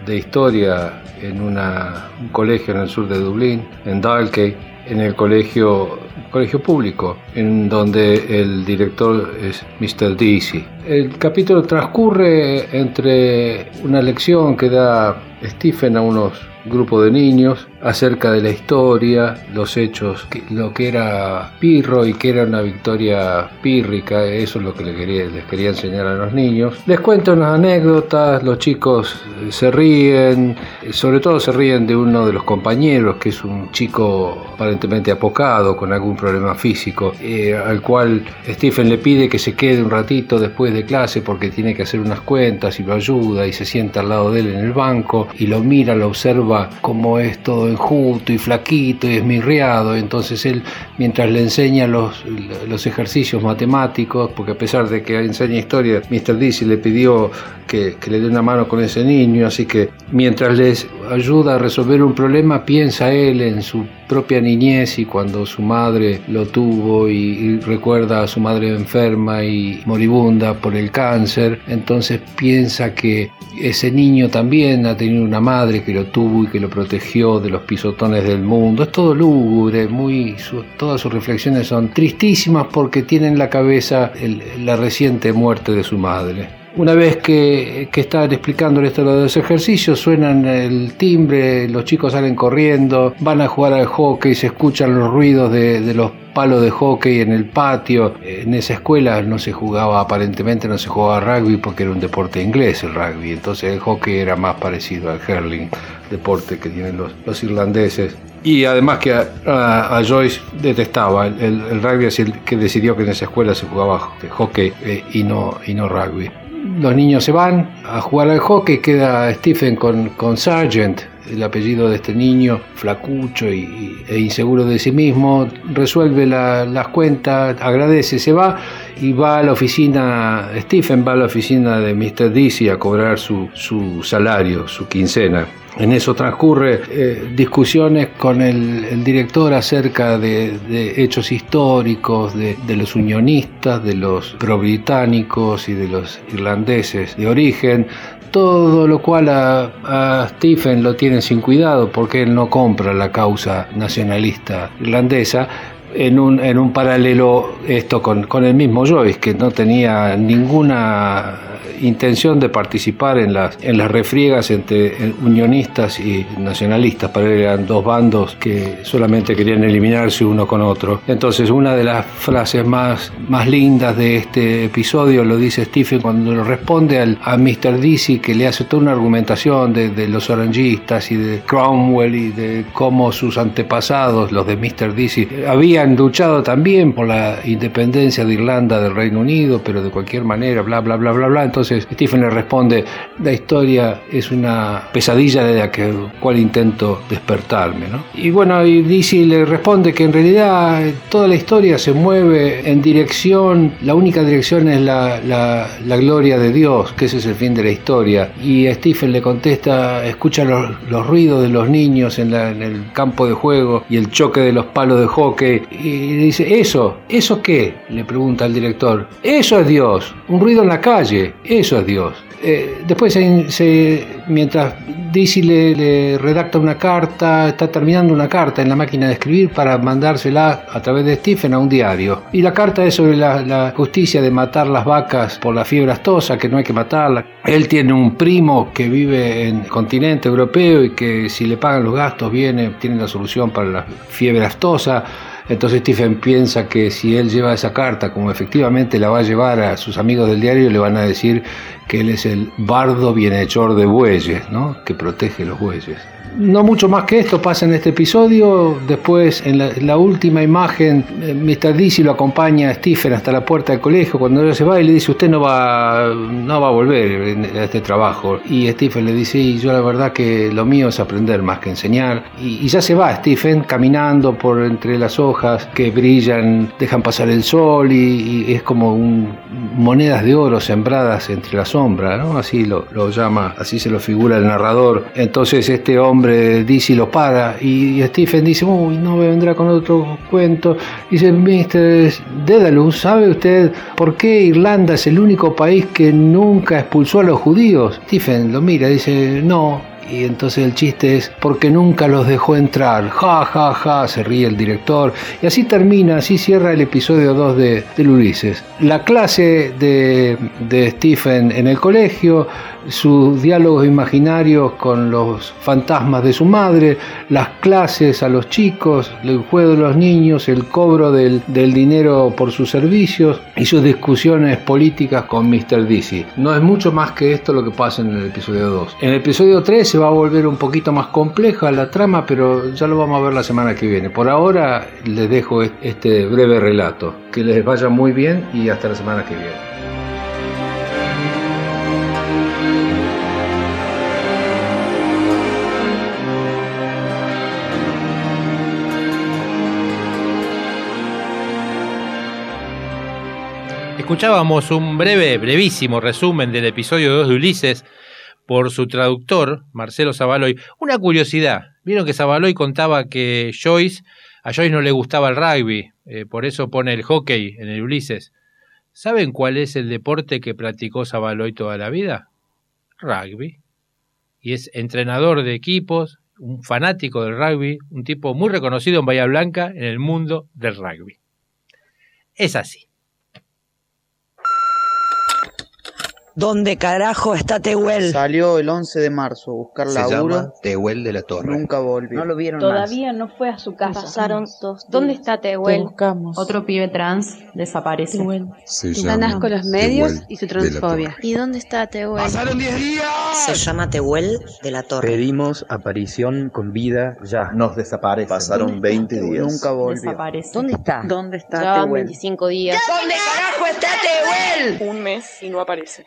de historia en una, un colegio en el sur de Dublín, en Dalkey, en el colegio, colegio público, en donde el director es mister Deasy. El capítulo transcurre entre una lección que da Stephen a unos grupos de niños acerca de la historia, los hechos, lo que era Pirro y que era una victoria pírrica. Eso es lo que les quería, les quería enseñar a los niños. Les cuento unas anécdotas, los chicos se ríen, sobre todo se ríen de uno de los compañeros, que es un chico aparentemente apocado, con algún problema físico, eh, al cual Stephen le pide que se quede un ratito después de clase porque tiene que hacer unas cuentas, y lo ayuda y se sienta al lado de él en el banco y lo mira, lo observa como es todo enjuto y flaquito y esmirriado. Entonces él, mientras le enseña los, los ejercicios matemáticos, porque a pesar de que enseña historia, mister Deasy le pidió que, que le dé una mano con ese niño, así que mientras les ayuda a resolver un problema, piensa él en su propia niñez y cuando su madre lo tuvo, y, y recuerda a su madre enferma y moribunda por el cáncer. Entonces piensa que ese niño también ha tenido una madre que lo tuvo y que lo protegió de los pisotones del mundo. Es todo lúgubre, muy, su, todas sus reflexiones son tristísimas porque tiene en la cabeza el, la reciente muerte de su madre. Una vez que, que están explicándole esto de los ejercicios, suenan el timbre, los chicos salen corriendo, van a jugar al hockey, se escuchan los ruidos de, de los palos de hockey en el patio. En esa escuela no se jugaba, aparentemente no se jugaba rugby porque era un deporte inglés el rugby, entonces el hockey era más parecido al hurling, deporte que tienen los, los irlandeses. Y además que a, a, a Joyce detestaba el, el, el rugby, así que decidió que en esa escuela se jugaba hockey eh, y, no, y no rugby. Los niños se van a jugar al hockey, queda Stephen con, con Sargent, el apellido de este niño, flacucho y, y, e inseguro de sí mismo. Resuelve la, las cuentas, agradece, se va y va a la oficina, Stephen va a la oficina de mister Deasy a cobrar su, su salario, su quincena. En eso transcurre eh, discusiones con el, el director acerca de, de hechos históricos, de, de los unionistas, de los pro-británicos y de los irlandeses de origen, todo lo cual a, a Stephen lo tiene sin cuidado porque él no compra la causa nacionalista irlandesa. En un, en un paralelo esto con, con el mismo Joyce, que no tenía ninguna intención de participar en las, en las refriegas entre unionistas y nacionalistas. Para él eran dos bandos que solamente querían eliminarse uno con otro. Entonces una de las frases más, más lindas de este episodio lo dice Stephen cuando le responde al, a mister Deasy, que le hace toda una argumentación de, de los orangistas y de Cromwell y de cómo sus antepasados, los de mister Deasy, habían han luchado también por la independencia de Irlanda del Reino Unido, pero de cualquier manera, bla, bla, bla, bla, bla. Entonces Stephen le responde: la historia es una pesadilla de la que, cual intento despertarme, ¿no? Y bueno, y Deasy le responde que en realidad toda la historia se mueve en dirección, la única dirección es la, la, la gloria de Dios, que ese es el fin de la historia. Y Stephen le contesta: escucha los, los ruidos de los niños en, la, en el campo de juego y el choque de los palos de hockey. Y dice: ¿eso? ¿Eso qué? Le pregunta al director. Eso es Dios. Un ruido en la calle. Eso es Dios. Eh, después, se, se, mientras Deasy le, le redacta una carta, está terminando una carta en la máquina de escribir para mandársela a través de Stephen a un diario. Y la carta es sobre la, la justicia de matar las vacas por la fiebre aftosa, que no hay que matarla. Él tiene un primo que vive en el continente europeo y que si le pagan los gastos viene, tiene la solución para la fiebre aftosa. Entonces Stephen piensa que si él lleva esa carta, como efectivamente la va a llevar a sus amigos del diario, le van a decir que él es el bardo bienhechor de bueyes, ¿no? Que protege los bueyes. No mucho más que esto pasa en este episodio. Después, en la, en la última imagen, mister Deasy lo acompaña a Stephen hasta la puerta del colegio cuando ella se va y le dice: usted no va, no va a volver a este trabajo. Y Stephen le dice: y yo la verdad que lo mío es aprender más que enseñar. Y, y ya se va Stephen caminando por entre las hojas que brillan, dejan pasar el sol y, y es como un, monedas de oro sembradas entre la sombra, ¿no? Así lo, lo llama, así se lo figura el narrador. Entonces este hombre Deasy lo para y Stephen dice: uy, no me vendrá con otro cuento. Dice: mister Dedalus, ¿sabe usted por qué Irlanda es el único país que nunca expulsó a los judíos? Stephen lo mira y dice: no. y entonces el chiste es porque nunca los dejó entrar, ja, ja, ja, se ríe el director, y así termina, así cierra el episodio dos de, del Ulises. La clase de, de Stephen en el colegio, sus diálogos imaginarios con los fantasmas de su madre, las clases a los chicos, el juego de los niños, el cobro del, del dinero por sus servicios y sus discusiones políticas con mister Dizzy. No es mucho más que esto lo que pasa en el episodio dos. En el episodio tres se va a volver un poquito más compleja la trama, pero ya lo vamos a ver la semana que viene. Por ahora les dejo este breve relato. Que les vaya muy bien y hasta la semana que viene. Escuchábamos un breve, brevísimo resumen del episodio dos de Ulises por su traductor, Marcelo Zavaloy. Una curiosidad, vieron que Zavaloy contaba que Joyce, a Joyce no le gustaba el rugby, eh, por eso pone el hockey en el Ulises. ¿Saben cuál es el deporte que practicó Zavaloy toda la vida? Rugby. Y es entrenador de equipos, un fanático del rugby, un tipo muy reconocido en Bahía Blanca en el mundo del rugby. Es así. ¿Dónde carajo está Tehuel? Salió el once de marzo a buscar Se laburo. llama Tehuel de la Torre. Nunca volvió. No lo vieron Todavía más. no fue a su casa. Pasaron dos ¿Dónde días. está Tehuel? Te buscamos. Otro pibe trans desaparece. Tehuel. Se Tan llama asco los medios Tehuel y su de la transfobia. Torre. ¿Y dónde está Tehuel? ¡Pasaron diez días! Se llama Tehuel de la Torre. Pedimos aparición con vida ya. Nos desaparece. Pasaron veinte días. Nunca volvió. Desaparece. ¿Dónde está? ¿Dónde está Llevan Tehuel? veinticinco días. ¿Dónde carajo está Tehuel? Un mes y no aparece.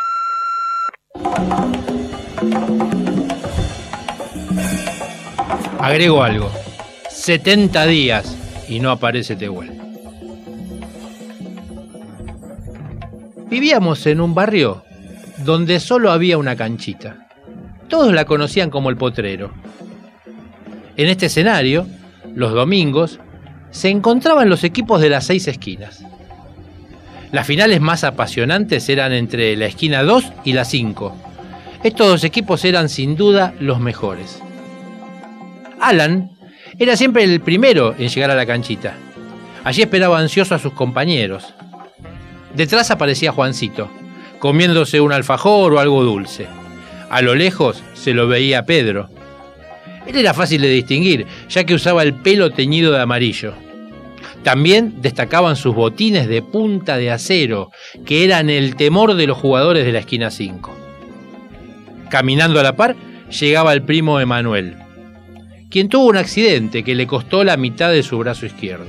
Agrego algo. setenta días y no aparece Tehuel. Vivíamos en un barrio donde solo había una canchita. Todos la conocían como el Potrero. En este escenario, los domingos, se encontraban los equipos de las seis esquinas. Las finales más apasionantes eran entre la esquina dos y la cinco. Estos dos equipos eran sin duda los mejores. Alan era siempre el primero en llegar a la canchita. Allí esperaba ansioso a sus compañeros. Detrás aparecía Juancito, comiéndose un alfajor o algo dulce. A lo lejos se lo veía Pedro. Él era fácil de distinguir, ya que usaba el pelo teñido de amarillo. También destacaban sus botines de punta de acero, que eran el temor de los jugadores de la esquina cinco. Caminando a la par, llegaba el primo Emanuel, quien tuvo un accidente que le costó la mitad de su brazo izquierdo.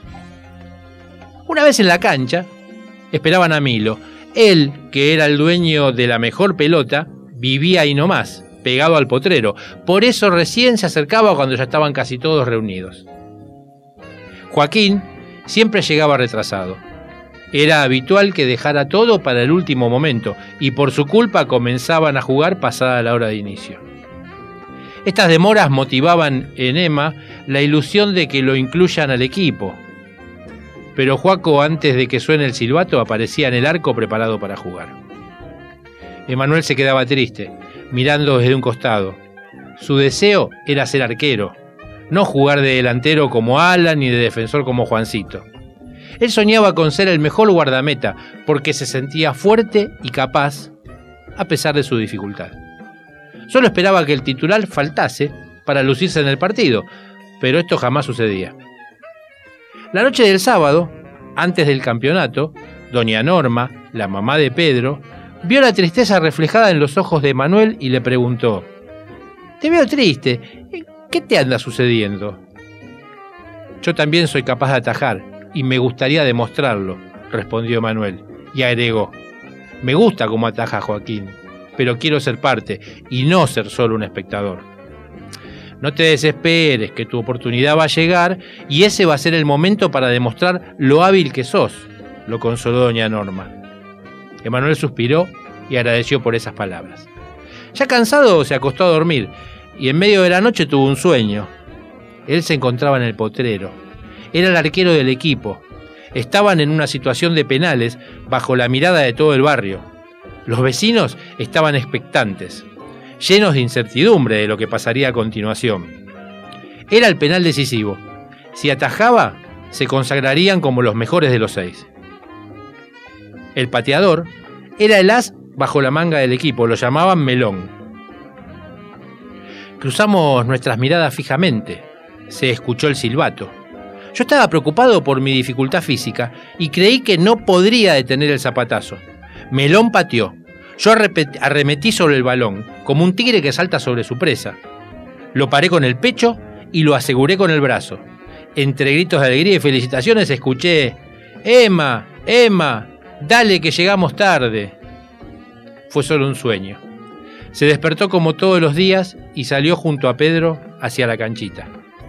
Una vez en la cancha, esperaban a Milo. Él, que era el dueño de la mejor pelota, vivía ahí nomás, pegado al Potrero. Por eso recién se acercaba cuando ya estaban casi todos reunidos. Joaquín siempre llegaba retrasado. Era habitual que dejara todo para el último momento y por su culpa comenzaban a jugar pasada la hora de inicio. Estas demoras motivaban en Emma la ilusión de que lo incluyan al equipo. Pero Joaco, antes de que suene el silbato, aparecía en el arco preparado para jugar. Emanuel se quedaba triste, mirando desde un costado. Su deseo era ser arquero, no jugar de delantero como Alan ni de defensor como Juancito. Él soñaba con ser el mejor guardameta porque se sentía fuerte y capaz a pesar de su dificultad. Solo esperaba que el titular faltase para lucirse en el partido, pero esto jamás sucedía. La noche del sábado, antes del campeonato, doña Norma, la mamá de Pedro, vio la tristeza reflejada en los ojos de Manuel y le preguntó: «Te veo triste, ¿qué te anda sucediendo?». «Yo también soy capaz de atajar y me gustaría demostrarlo», respondió Manuel, y agregó: «Me gusta cómo ataja Joaquín, pero quiero ser parte y no ser solo un espectador». «No te desesperes, que tu oportunidad va a llegar y ese va a ser el momento para demostrar lo hábil que sos», lo consoló doña Norma. Emanuel suspiró y agradeció por esas palabras. Ya cansado, se acostó a dormir y en medio de la noche tuvo un sueño. Él se encontraba en el Potrero. Era el arquero del equipo. Estaban en una situación de penales bajo la mirada de todo el barrio. Los vecinos estaban expectantes. llenos de incertidumbre de lo que pasaría a continuación. Era el penal decisivo. Si atajaba, se consagrarían como los mejores de los seis. El pateador era el as bajo la manga del equipo, lo llamaban Melón. Cruzamos nuestras miradas fijamente. Se escuchó el silbato. Yo estaba preocupado por mi dificultad física y creí que no podría detener el zapatazo. Melón pateó. Yo arremetí sobre el balón, como un tigre que salta sobre su presa. Lo paré con el pecho y lo aseguré con el brazo. Entre gritos de alegría y felicitaciones escuché: «Emma, Emma, dale que llegamos tarde». Fue solo un sueño. Se despertó como todos los días y salió junto a Pedro hacia la canchita.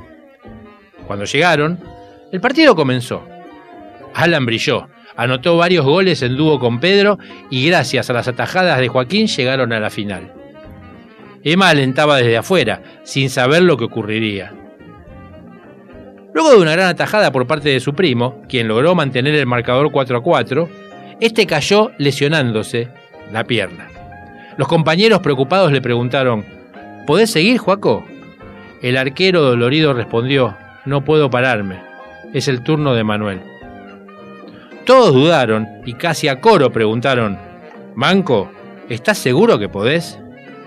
Cuando llegaron, el partido comenzó. Alan brilló, anotó varios goles en dúo con Pedro y gracias a las atajadas de Joaquín llegaron a la final. Emma alentaba desde afuera, sin saber lo que ocurriría. Luego de una gran atajada por parte de su primo, quien logró mantener el marcador cuatro a cuatro, este cayó lesionándose la pierna. Los compañeros preocupados le preguntaron: ¿podés seguir, Joaco? El arquero dolorido respondió: no puedo pararme, es el turno de Manuel. Todos dudaron y casi a coro preguntaron: Manco, ¿estás seguro que podés?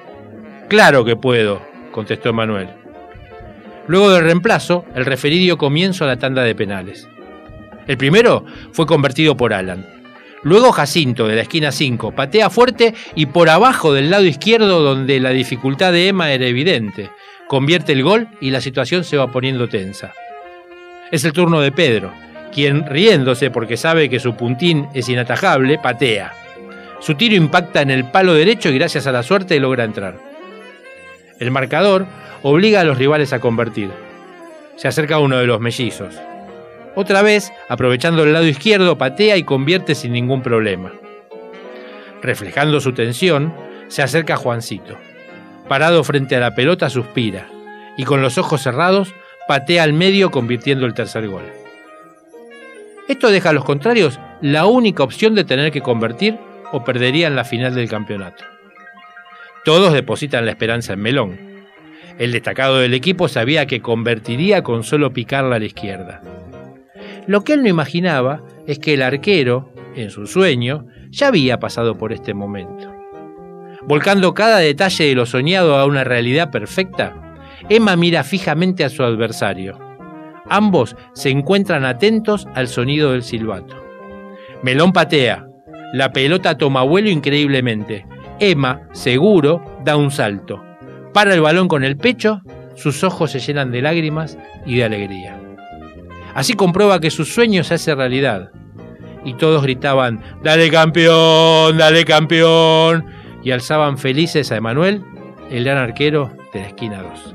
Claro que puedo, contestó Manuel. Luego del reemplazo, el referí dio comienzo a la tanda de penales. El primero fue convertido por Alan. Luego Jacinto, de la esquina cinco, patea fuerte y por abajo del lado izquierdo, donde la dificultad de Emma era evidente. Convierte el gol y la situación se va poniendo tensa. Es el turno de Pedro, quien, riéndose porque sabe que su puntín es inatajable, patea. Su tiro impacta en el palo derecho y gracias a la suerte logra entrar. El marcador obliga a los rivales a convertir. Se acerca uno de los mellizos. Otra vez, aprovechando el lado izquierdo, patea y convierte sin ningún problema. Reflejando su tensión, se acerca Juancito. Parado frente a la pelota, suspira y con los ojos cerrados patea al medio, convirtiendo el tercer gol. Esto deja a los contrarios la única opción de tener que convertir o perderían la final del campeonato. Todos depositan la esperanza en Melón. El destacado del equipo sabía que convertiría con solo picarla a la izquierda. Lo que él no imaginaba es que el arquero, en su sueño, ya había pasado por este momento. Volcando cada detalle de lo soñado a una realidad perfecta, Emma mira fijamente a su adversario. Ambos se encuentran atentos al sonido del silbato. Melón patea. La pelota toma vuelo increíblemente. Emma, seguro, da un salto. Para el balón con el pecho, sus ojos se llenan de lágrimas y de alegría. Así comprueba que su sueño se hace realidad. Y todos gritaban: ¡dale campeón, dale campeón! Y alzaban felices a Emanuel, el gran arquero de la esquina dos.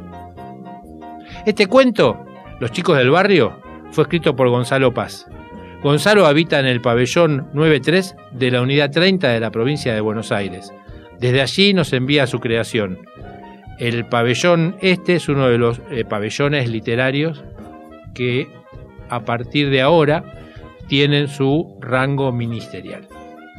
Este cuento, Los chicos del barrio, fue escrito por Gonzalo Paz. Gonzalo habita en el pabellón nueve tres de la unidad treinta de la provincia de Buenos Aires. Desde allí nos envía su creación. El pabellón este es uno de los eh, pabellones literarios que a partir de ahora tienen su rango ministerial.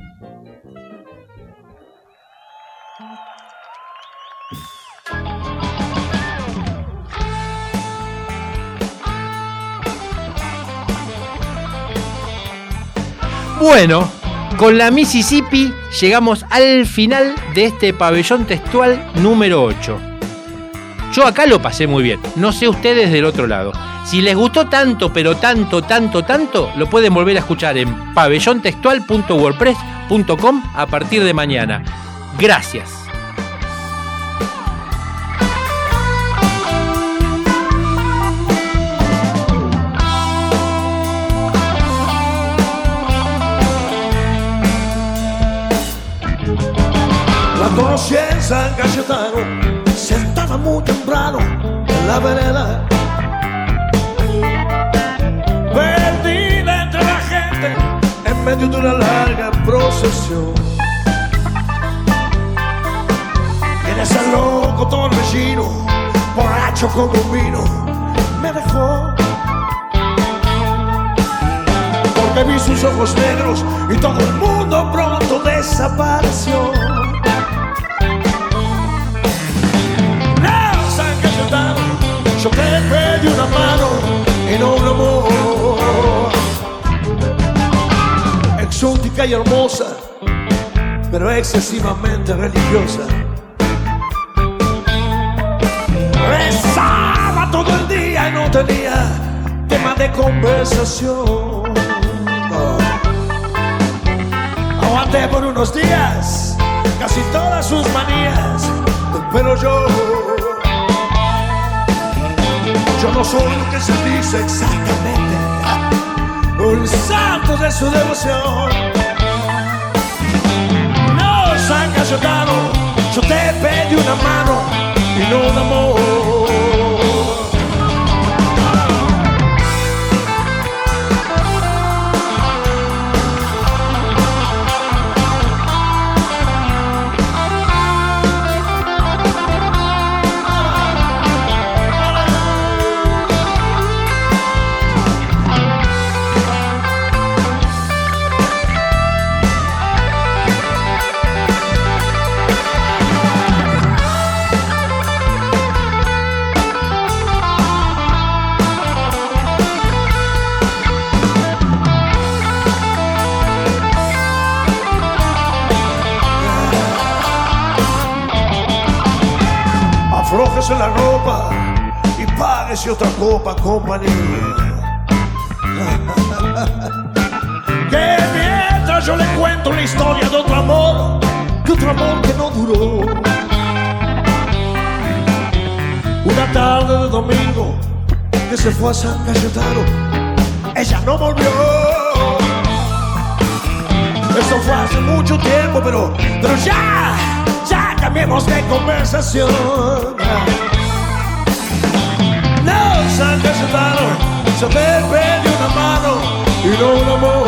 Bueno, con la Mississippi llegamos al final de este pabellón textual número ocho. Yo acá lo pasé muy bien, no sé ustedes del otro lado. Si les gustó tanto, pero tanto, tanto, tanto, lo pueden volver a escuchar en pabellón textual punto wordpress punto com a partir de mañana. Gracias. La conocí en San Cayetano, sentada muy temprano en la vereda, perdida entre la gente en medio de una larga procesión. En ese loco torbellino, borracho como un vino, me dejó, porque vi sus ojos negros y todo el mundo pronto desapareció. pacífica y hermosa, pero excesivamente religiosa. Rezaba todo el día y no tenía tema de conversación. No. Aguanté por unos días casi todas sus manías, pero yo Yo no soy lo que se dice exactamente un santo de su devoción. No, San Cayetano, yo te pedí una mano y no un amor. Aflójese la ropa y páguese otra copa, compañero. Que mientras yo le cuento la historia de otro amor, de otro amor que no duró. Una tarde de domingo que se fue a San Cayetano, ella no volvió. Esto fue hace mucho tiempo, pero, pero ya, ya cambiemos de conversación. No, San Cayetano, yo te pedí una mano y no un amor.